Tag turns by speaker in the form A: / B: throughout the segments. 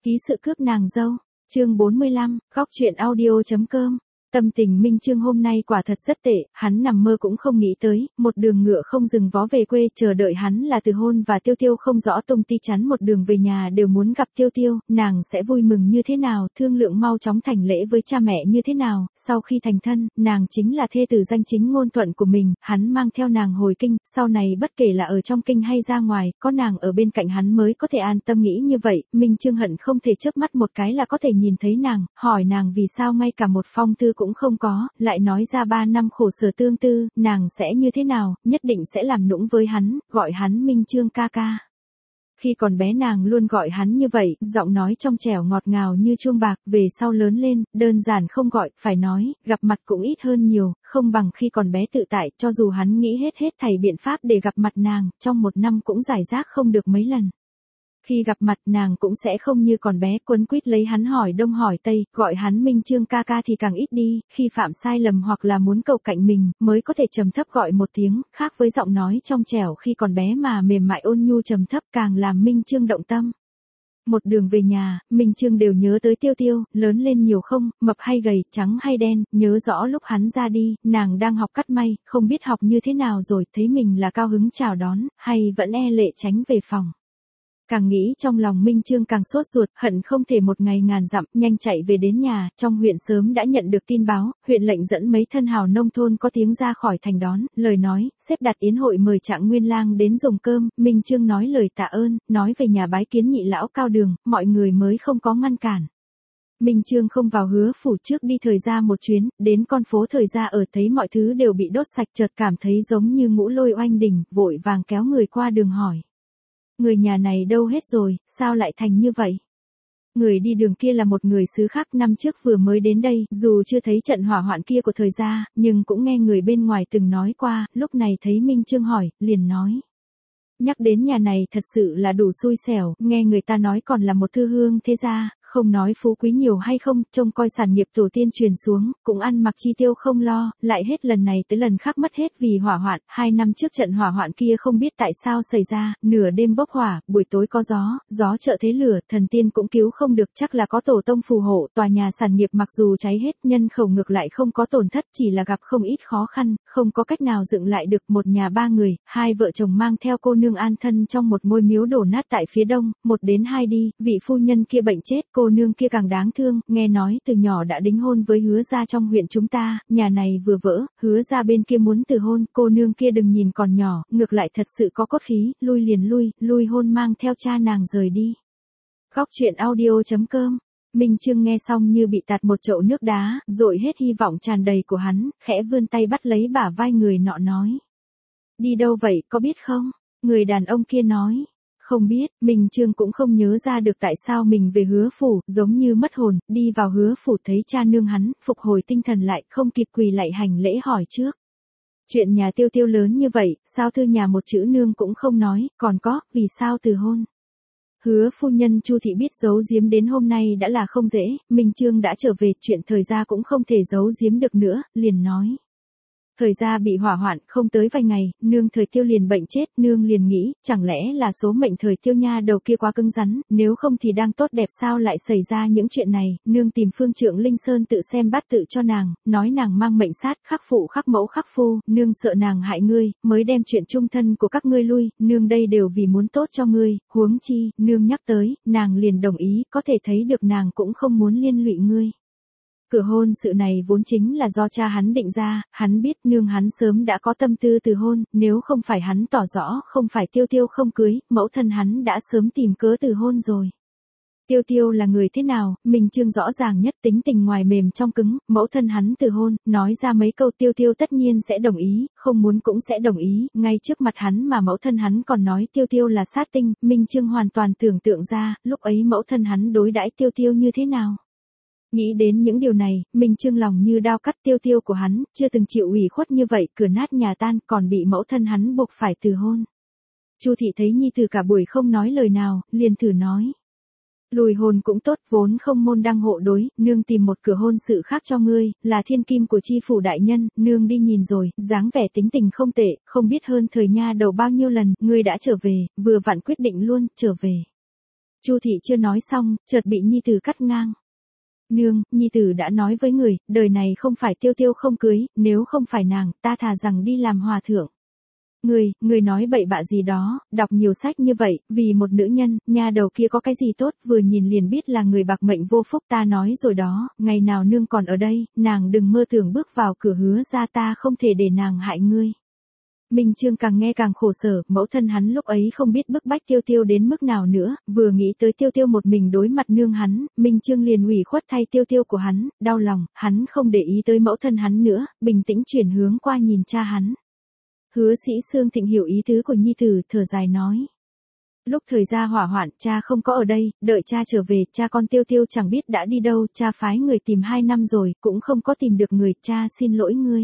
A: Ký sự cướp nàng dâu, chương 45, góc truyện audio.com. Tâm tình Minh Chương hôm nay quả thật rất tệ, hắn nằm mơ cũng không nghĩ tới, một đường ngựa không dừng vó về quê chờ đợi hắn là Từ Hôn và Tiêu Tiêu không rõ tung ti chắn một đường về nhà đều muốn gặp Tiêu Tiêu, nàng sẽ vui mừng như thế nào, thương lượng mau chóng thành lễ với cha mẹ như thế nào, sau khi thành thân, nàng chính là thê tử danh chính ngôn thuận của mình, hắn mang theo nàng hồi kinh, sau này bất kể là ở trong kinh hay ra ngoài, có nàng ở bên cạnh hắn mới có thể an tâm nghĩ như vậy, Minh Chương hận không thể chớp mắt một cái là có thể nhìn thấy nàng, hỏi nàng vì sao ngay cả một phong thư cũng không có, lại nói ra 3 năm khổ sở tương tư, nàng sẽ như thế nào, nhất định sẽ làm nũng với hắn, gọi hắn Minh Chương ca ca. Khi còn bé nàng luôn gọi hắn như vậy, giọng nói trong trẻo ngọt ngào như chuông bạc, về sau lớn lên, đơn giản không gọi, phải nói, gặp mặt cũng ít hơn nhiều, không bằng khi còn bé tự tại, cho dù hắn nghĩ hết thảy biện pháp để gặp mặt nàng, trong một năm cũng giải rác không được mấy lần. Khi gặp mặt nàng cũng sẽ không như còn bé quấn quýt lấy hắn hỏi đông hỏi tây, gọi hắn Minh Chương ca ca thì càng ít đi, khi phạm sai lầm hoặc là muốn cầu cạnh mình, mới có thể trầm thấp gọi một tiếng, khác với giọng nói trong trẻo khi còn bé mà mềm mại ôn nhu trầm thấp càng làm Minh Chương động tâm. Một đường về nhà, Minh Chương đều nhớ tới Tiêu Tiêu, lớn lên nhiều không, mập hay gầy, trắng hay đen, nhớ rõ lúc hắn ra đi, nàng đang học cắt may, không biết học như thế nào rồi, thấy mình là cao hứng chào đón, hay vẫn e lệ tránh về phòng. Càng nghĩ trong lòng Minh Chương càng sốt ruột, hận không thể một ngày ngàn dặm, nhanh chạy về đến nhà, trong huyện sớm đã nhận được tin báo, huyện lệnh dẫn mấy thân hào nông thôn có tiếng ra khỏi thành đón, lời nói, xếp đặt yến hội mời Trạng Nguyên Lang đến dùng cơm, Minh Chương nói lời tạ ơn, nói về nhà bái kiến nhị lão Cao Đường, mọi người mới không có ngăn cản. Minh Chương không vào Hứa phủ trước đi Thời Gia một chuyến, đến con phố Thời Gia ở thấy mọi thứ đều bị đốt sạch chợt cảm thấy giống như ngũ lôi oanh đỉnh, vội vàng kéo người qua đường hỏi. Người nhà này đâu hết rồi, sao lại thành như vậy? Người đi đường kia là một người xứ khác năm trước vừa mới đến đây, dù chưa thấy trận hỏa hoạn kia của Thời Gia, nhưng cũng nghe người bên ngoài từng nói qua, lúc này thấy Minh Chương hỏi, liền nói. Nhắc đến nhà này thật sự là đủ xui xẻo, nghe người ta nói còn là một thư hương thế gia, không nói phú quý nhiều hay không, trông coi sản nghiệp tổ tiên truyền xuống, cũng ăn mặc chi tiêu không lo, lại hết lần này tới lần khác mất hết vì hỏa hoạn, 2 năm trước trận hỏa hoạn kia không biết tại sao xảy ra, nửa đêm bốc hỏa, buổi tối có gió trợ thế lửa, thần tiên cũng cứu không được, chắc là có tổ tông phù hộ, tòa nhà sản nghiệp mặc dù cháy hết, nhân khẩu ngược lại không có tổn thất, chỉ là gặp không ít khó khăn, không có cách nào dựng lại được, một nhà 3 người, 2 vợ chồng mang theo cô nương an thân trong một ngôi miếu đổ nát tại phía đông, 1 đến 2 đi, vị phu nhân kia bệnh chết, cô nương kia càng đáng thương, nghe nói từ nhỏ đã đính hôn với Hứa gia trong huyện chúng ta, nhà này vừa vỡ, Hứa gia bên kia muốn từ hôn, cô nương kia đừng nhìn còn nhỏ, ngược lại thật sự có cốt khí, lui liền lui hôn mang theo cha nàng rời đi. Góc truyện audio.com. Minh Chương nghe xong như bị tạt một chậu nước đá, dội hết hy vọng tràn đầy của hắn, khẽ vươn tay bắt lấy bả vai người nọ nói. Đi đâu vậy, có biết không? Người đàn ông kia nói. Không biết, Minh Chương cũng không nhớ ra được tại sao mình về Hứa phủ, giống như mất hồn, đi vào Hứa phủ thấy cha nương hắn, phục hồi tinh thần lại, không kịp quỳ lạy hành lễ hỏi trước. Chuyện nhà Tiêu Tiêu lớn như vậy, sao thư nhà một chữ nương cũng không nói, còn có, vì sao từ hôn? Hứa phu nhân Chu thị biết giấu giếm đến hôm nay đã là không dễ, Minh Chương đã trở về, chuyện Thời Gia cũng không thể giấu giếm được nữa, liền nói. Thời Gia bị hỏa hoạn, không tới vài ngày, nương Thời Tiêu liền bệnh chết, nương liền nghĩ, chẳng lẽ là số mệnh Thời Tiêu nha đầu kia quá cứng rắn, nếu không thì đang tốt đẹp sao lại xảy ra những chuyện này, nương tìm Phương Trượng Linh Sơn tự xem bát tự cho nàng, nói nàng mang mệnh sát, khắc phụ khắc mẫu khắc phu, nương sợ nàng hại ngươi, mới đem chuyện chung thân của các ngươi lui, nương đây đều vì muốn tốt cho ngươi, huống chi, nương nhắc tới, nàng liền đồng ý, có thể thấy được nàng cũng không muốn liên lụy ngươi. Cửa hôn sự này vốn chính là do cha hắn định ra, hắn biết nương hắn sớm đã có tâm tư từ hôn, nếu không phải hắn tỏ rõ không phải Tiêu Tiêu không cưới, mẫu thân hắn đã sớm tìm cớ từ hôn rồi. Tiêu Tiêu là người thế nào, Minh Chương rõ ràng nhất, tính tình ngoài mềm trong cứng, mẫu thân hắn từ hôn, nói ra mấy câu Tiêu Tiêu tất nhiên sẽ đồng ý, không muốn cũng sẽ đồng ý, ngay trước mặt hắn mà mẫu thân hắn còn nói Tiêu Tiêu là sát tinh, Minh Chương hoàn toàn tưởng tượng ra, lúc ấy mẫu thân hắn đối đãi Tiêu Tiêu như thế nào. Nghĩ đến những điều này, Minh Chương lòng như đao cắt, Tiêu Tiêu của hắn, chưa từng chịu ủy khuất như vậy, cửa nát nhà tan, còn bị mẫu thân hắn buộc phải từ hôn. Chu thị thấy nhi tử cả buổi không nói lời nào, liền thử nói. Lùi hôn cũng tốt, vốn không môn đăng hộ đối, nương tìm một cửa hôn sự khác cho ngươi, là thiên kim của chi phủ đại nhân, nương đi nhìn rồi, dáng vẻ tính tình không tệ, không biết hơn Thời nha đầu bao nhiêu lần, ngươi đã trở về, vừa vặn quyết định luôn, trở về. Chu thị chưa nói xong, chợt bị nhi tử cắt ngang. Nương, nhi tử đã nói với người, đời này không phải Tiêu Tiêu không cưới, nếu không phải nàng, ta thà rằng đi làm hòa thượng. Người nói bậy bạ gì đó, đọc nhiều sách như vậy, vì một nữ nhân, nha đầu kia có cái gì tốt, vừa nhìn liền biết là người bạc mệnh vô phúc, ta nói rồi đó, ngày nào nương còn ở đây, nàng đừng mơ tưởng bước vào cửa hứa ra, ta không thể để nàng hại ngươi. Minh Chương càng nghe càng khổ sở, mẫu thân hắn lúc ấy không biết bức bách Tiêu Tiêu đến mức nào nữa, vừa nghĩ tới Tiêu Tiêu một mình đối mặt nương hắn, Minh Chương liền ủy khuất thay Tiêu Tiêu của hắn, đau lòng, hắn không để ý tới mẫu thân hắn nữa, bình tĩnh chuyển hướng qua nhìn cha hắn. Hứa Sĩ Xương Thịnh hiểu ý tứ của nhi tử, thở dài nói. Lúc thời gia hỏa hoạn, cha không có ở đây, đợi cha trở về, cha con Tiêu Tiêu chẳng biết đã đi đâu, cha phái người tìm 2 năm rồi, cũng không có tìm được người, cha xin lỗi ngươi.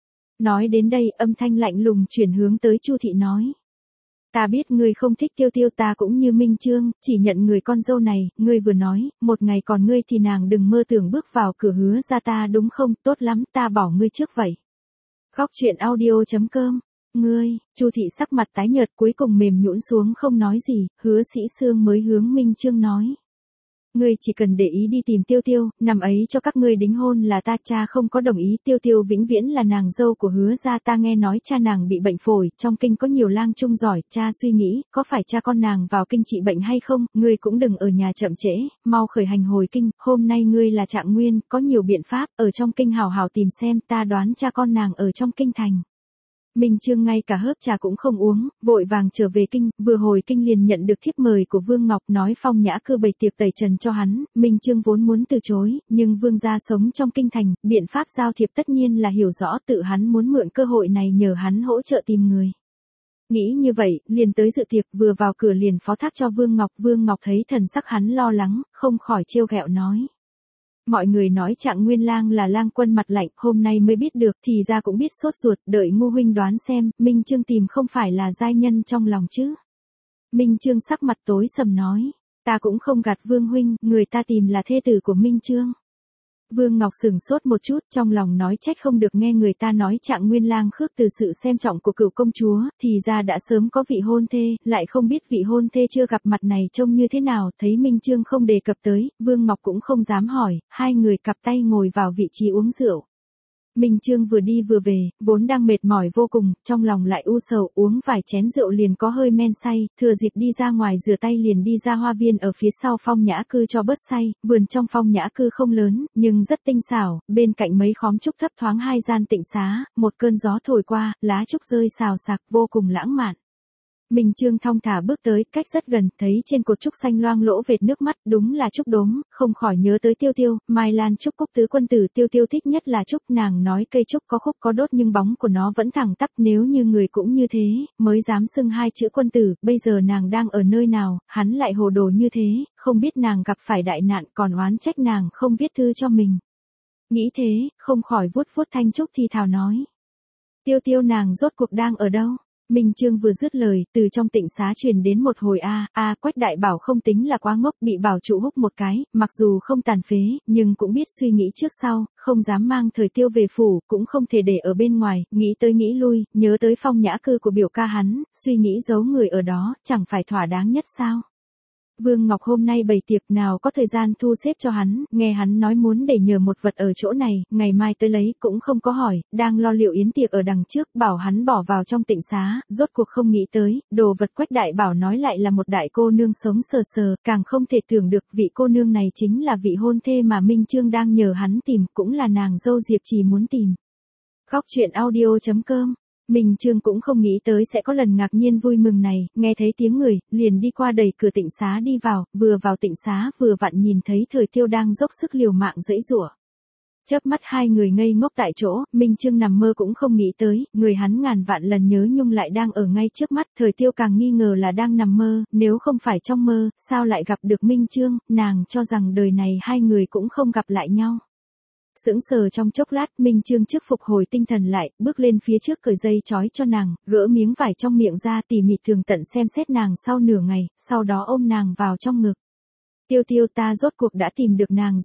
A: Nói đến đây, âm thanh lạnh lùng chuyển hướng tới Chu thị nói. Ta biết ngươi không thích Tiêu Tiêu, ta cũng như Minh Chương, chỉ nhận người con dâu này, ngươi vừa nói, một ngày còn ngươi thì nàng đừng mơ tưởng bước vào cửa hứa ra ta đúng không, tốt lắm, ta bỏ ngươi trước vậy. Góc truyện audio.com. Ngươi, Chu thị sắc mặt tái nhợt cuối cùng mềm nhũn xuống không nói gì, Hứa Sĩ Xương mới hướng Minh Chương nói. Ngươi chỉ cần để ý đi tìm Tiêu Tiêu, năm ấy cho các ngươi đính hôn là ta, cha không có đồng ý, Tiêu Tiêu vĩnh viễn là nàng dâu của Hứa gia, ta nghe nói cha nàng bị bệnh phổi, trong kinh có nhiều lang trung giỏi, cha suy nghĩ, có phải cha con nàng vào kinh trị bệnh hay không, ngươi cũng đừng ở nhà chậm trễ, mau khởi hành hồi kinh, hôm nay ngươi là Trạng Nguyên, có nhiều biện pháp, ở trong kinh hào hào tìm xem, ta đoán cha con nàng ở trong kinh thành. Minh Chương ngay cả hớp trà cũng không uống, vội vàng trở về kinh, vừa hồi kinh liền nhận được thiếp mời của Vương Ngọc nói Phong Nhã Cư bày tiệc tẩy trần cho hắn, Minh Chương vốn muốn từ chối, nhưng Vương gia sống trong kinh thành, biện pháp giao thiệp tất nhiên là hiểu rõ, tự hắn muốn mượn cơ hội này nhờ hắn hỗ trợ tìm người. Nghĩ như vậy, liền tới dự tiệc, vừa vào cửa liền phó thác cho Vương Ngọc thấy thần sắc hắn lo lắng, không khỏi trêu ghẹo nói. Mọi người nói Trạng Nguyên lang là lang quân mặt lạnh, hôm nay mới biết được, thì ra cũng biết sốt ruột, đợi Ngô huynh đoán xem, Minh Chương tìm không phải là giai nhân trong lòng chứ. Minh Chương sắc mặt tối sầm nói, ta cũng không gạt Vương huynh, người ta tìm là thê tử của Minh Chương. Vương Ngọc sửng sốt một chút, trong lòng nói trách không được nghe người ta nói Trạng Nguyên lang khước từ sự xem trọng của cửu công chúa, thì ra đã sớm có vị hôn thê, lại không biết vị hôn thê chưa gặp mặt này trông như thế nào, thấy Minh Chương không đề cập tới, Vương Ngọc cũng không dám hỏi, hai người cặp tay ngồi vào vị trí uống rượu. Minh Chương vừa đi vừa về, vốn đang mệt mỏi vô cùng, trong lòng lại u sầu, uống vài chén rượu liền có hơi men say, thừa dịp đi ra ngoài rửa tay liền đi ra hoa viên ở phía sau Phong Nhã Cư cho bớt say, vườn trong Phong Nhã Cư không lớn, nhưng rất tinh xảo, bên cạnh mấy khóm trúc thấp thoáng hai gian tịnh xá, một cơn gió thổi qua, lá trúc rơi xào xạc vô cùng lãng mạn. Minh Chương thong thả bước tới, cách rất gần, thấy trên cột trúc xanh loang lỗ vệt nước mắt, đúng là trúc đốm, không khỏi nhớ tới Tiêu Tiêu, Mai Lan trúc cúc tứ quân tử, Tiêu Tiêu thích nhất là trúc, nàng nói cây trúc có khúc có đốt nhưng bóng của nó vẫn thẳng tắp, nếu như người cũng như thế, mới dám xưng hai chữ quân tử, bây giờ nàng đang ở nơi nào, hắn lại hồ đồ như thế, không biết nàng gặp phải đại nạn, còn oán trách nàng không viết thư cho mình. Nghĩ thế, không khỏi vuốt vuốt thanh trúc thì thào nói. Tiêu Tiêu nàng rốt cuộc đang ở đâu? Minh Chương vừa dứt lời, từ trong tịnh xá truyền đến một hồi Quách Đại Bảo không tính là quá ngốc, bị bảo trụ húc một cái, mặc dù không tàn phế, nhưng cũng biết suy nghĩ trước sau, không dám mang Thời Tiêu về phủ, cũng không thể để ở bên ngoài, nghĩ tới nghĩ lui, nhớ tới Phong Nhã Cư của biểu ca hắn, suy nghĩ giấu người ở đó, chẳng phải thỏa đáng nhất sao? Vương Ngọc hôm nay bày tiệc nào có thời gian thu xếp cho hắn, nghe hắn nói muốn để nhờ một vật ở chỗ này, ngày mai tới lấy, cũng không có hỏi, đang lo liệu yến tiệc ở đằng trước, bảo hắn bỏ vào trong tịnh xá, rốt cuộc không nghĩ tới, đồ vật Quách Đại Bảo nói lại là một đại cô nương sống sờ sờ, càng không thể tưởng được vị cô nương này chính là vị hôn thê mà Minh Chương đang nhờ hắn tìm, cũng là nàng dâu Diệp Trì muốn tìm. Góc truyện audio.com. Minh Chương cũng không nghĩ tới sẽ có lần ngạc nhiên vui mừng này, nghe thấy tiếng người, liền đi qua đẩy cửa tịnh xá đi vào tịnh xá vừa vặn nhìn thấy Thời Tiêu đang dốc sức liều mạng giãy giụa. Chớp mắt hai người ngây ngốc tại chỗ, Minh Chương nằm mơ cũng không nghĩ tới, người hắn ngàn vạn lần nhớ nhung lại đang ở ngay trước mắt, Thời Tiêu càng nghi ngờ là đang nằm mơ, nếu không phải trong mơ, sao lại gặp được Minh Chương, nàng cho rằng đời này hai người cũng không gặp lại nhau. Sững sờ trong chốc lát, Minh Chương trước phục hồi tinh thần lại, bước lên phía trước cởi dây trói cho nàng, gỡ miếng vải trong miệng ra tỉ mỉ tường tận xem xét nàng sau nửa ngày, sau đó ôm nàng vào trong ngực. Tiêu Tiêu ta rốt cuộc đã tìm được nàng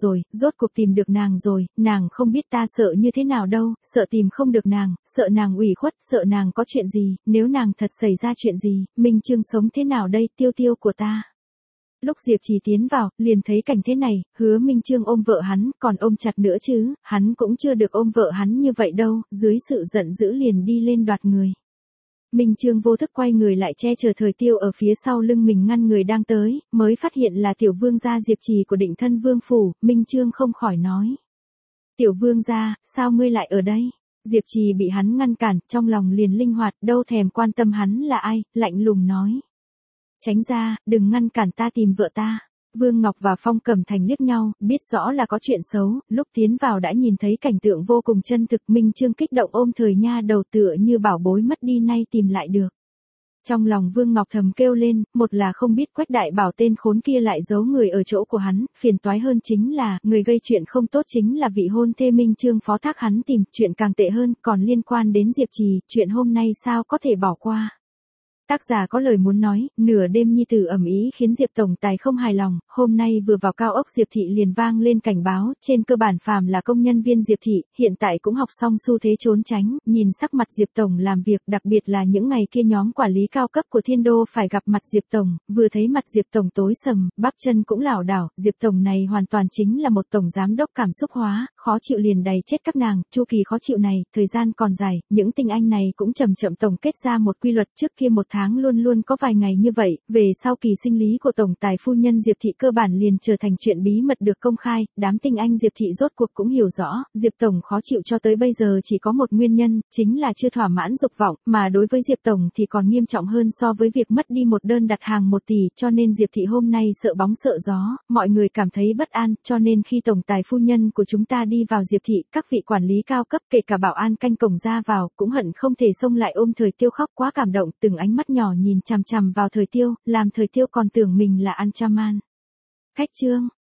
A: rồi, nàng không biết ta sợ như thế nào đâu, sợ tìm không được nàng, sợ nàng ủy khuất, sợ nàng có chuyện gì, nếu nàng thật xảy ra chuyện gì, Minh Chương sống thế nào đây, Tiêu Tiêu của ta. Lúc Diệp Trì tiến vào, liền thấy cảnh thế này, Hứa Minh Chương ôm vợ hắn, còn ôm chặt nữa chứ, hắn cũng chưa được ôm vợ hắn như vậy đâu, dưới sự giận dữ liền đi lên đoạt người. Minh Chương vô thức quay người lại che chở Thời Tiêu ở phía sau lưng mình ngăn người đang tới, mới phát hiện là tiểu vương gia Diệp Trì của Định Thân Vương phủ, Minh Chương không khỏi nói. Tiểu vương gia, sao ngươi lại ở đây? Diệp Trì bị hắn ngăn cản, trong lòng liền linh hoạt, đâu thèm quan tâm hắn là ai, lạnh lùng nói. Tránh ra, đừng ngăn cản ta tìm vợ ta. Vương Ngọc và Phong Cẩm Thành liếc nhau, biết rõ là có chuyện xấu, lúc tiến vào đã nhìn thấy cảnh tượng vô cùng chân thực. Minh Chương kích động ôm Thời Nha đầu tựa như bảo bối mất đi nay tìm lại được. Trong lòng Vương Ngọc thầm kêu lên, một là không biết Quách Đại Bảo tên khốn kia lại giấu người ở chỗ của hắn, phiền toái hơn chính là, người gây chuyện không tốt chính là vị hôn thê Minh Chương phó thác hắn tìm, chuyện càng tệ hơn, còn liên quan đến Diệp Trì, chuyện hôm nay sao có thể bỏ qua. Tác giả có lời muốn nói, nửa đêm nhi tử ầm ĩ khiến Diệp tổng tài không hài lòng, hôm nay vừa vào cao ốc Diệp thị liền vang lên cảnh báo, trên cơ bản phàm là công nhân viên Diệp thị, hiện tại cũng học xong xu thế trốn tránh, nhìn sắc mặt Diệp tổng làm việc, đặc biệt là những ngày kia nhóm quản lý cao cấp của Thiên Đô phải gặp mặt Diệp tổng, vừa thấy mặt Diệp tổng tối sầm, bắp chân cũng lảo đảo, Diệp tổng này hoàn toàn chính là một tổng giám đốc cảm xúc hóa, khó chịu liền đầy chết các nàng, chu kỳ khó chịu này, thời gian còn dài, những tinh anh này cũng chậm chậm tổng kết ra một quy luật, trước kia một tháng luôn luôn có vài ngày như vậy, về sau kỳ sinh lý của tổng tài phu nhân Diệp thị cơ bản liền trở thành chuyện bí mật được công khai, đám tinh anh Diệp thị rốt cuộc cũng hiểu rõ, Diệp tổng khó chịu cho tới bây giờ chỉ có một nguyên nhân, chính là chưa thỏa mãn dục vọng, mà đối với Diệp tổng thì còn nghiêm trọng hơn so với việc mất đi một đơn đặt hàng 1 tỷ, cho nên Diệp thị hôm nay sợ bóng sợ gió, mọi người cảm thấy bất an, cho nên khi tổng tài phu nhân của chúng ta đi vào Diệp thị, các vị quản lý cao cấp kể cả bảo an canh cổng ra vào, cũng hận không thể xông lại ôm Thời Tiêu khóc, quá cảm động, từng ánh mắt nhỏ nhìn chằm chằm vào Thời Tiêu, làm Thời Tiêu còn tưởng mình là Anchaman. Khách chương